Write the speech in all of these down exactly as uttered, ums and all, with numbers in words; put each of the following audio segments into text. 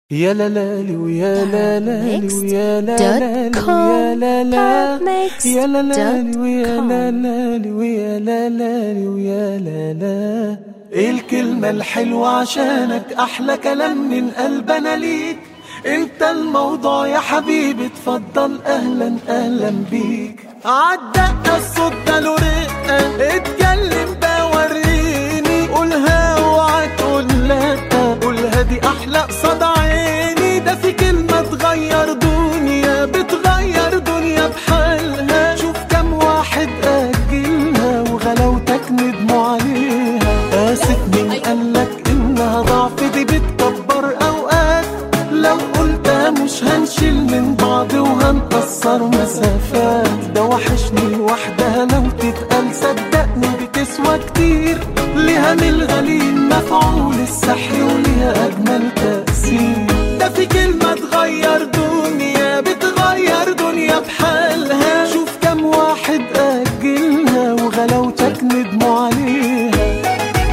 يا لا لا ويا لا لا ويا لا لا ويا لا لا يا لا لا ويا لا لا ويا لا لا ويا لا لا. ايه الكلمة الحلوة عشانك أحلى كلام من قلبنا ليك. انت الموضوع يا حبيبي اتفضل أهلا أهلا بيك. عالدقة الصوت ده له رقة اتكلم ده وريني. قولها اوعى تقول لا قولها دي أحلى قصاد عيني. ده في كلمة تغير دنيا بتغير دنيا بحالها. شوف كم واحد أجلها وغلاوتك ندموا عليها. قاست مين قالك إنها ضعف دي بتكبر أوقات. لو قلتها مش هنشيل من بعض وهنقصر مسافات. ده وحشني لوحدها لو تتقال صدقني بتسوى كتير. ليها من الغليل مفعول السحر وليها أجمل تأثير. ده في كلمة تغير دنيا بتغير دنيا بحالها. شوف كم واحد أجلها وغلاوتك ندموا عليها.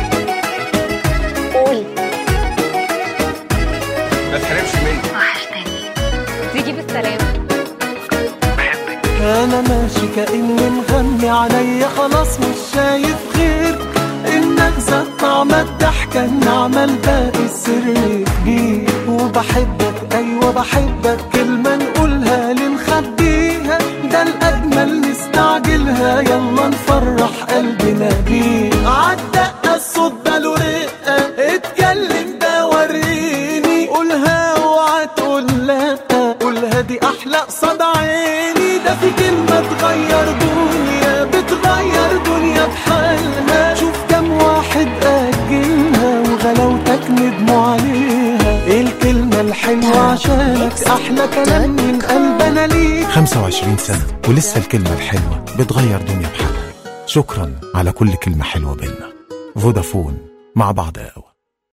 قول ما تحرمش مني. وحشتني تيجي بالسلامة. أنا ماشي كأني مغمي عليا خلاص مش شايف غير إنك زاد طعم الضحكة النعمة الباقي السر كبير. وبحبك أيوة بحبك كلمة نقولها لنخبيها. ده الأجمل نستعجلها يلا نفرح قلبنا بيه. عالدقة الصوت ده له رقة اتكلم ده وريني. قولها اوعى تقول لا قولها دي أحلى قصاد عيني. ده في كلمة تغير دنيا بتغير دنيا بحالها. شوف كم واحد أجلها وغلاوتك ندموا عليها. ايه الكلمة الحلوة عشانك أحلى كلام من قلبنا ليك. خمسة وعشرين سنة ولسه الكلمة الحلوة بتغير دنيا بحالها. شكرا على كل كلمة حلوة بينا. فودافون، مع بعض قوي.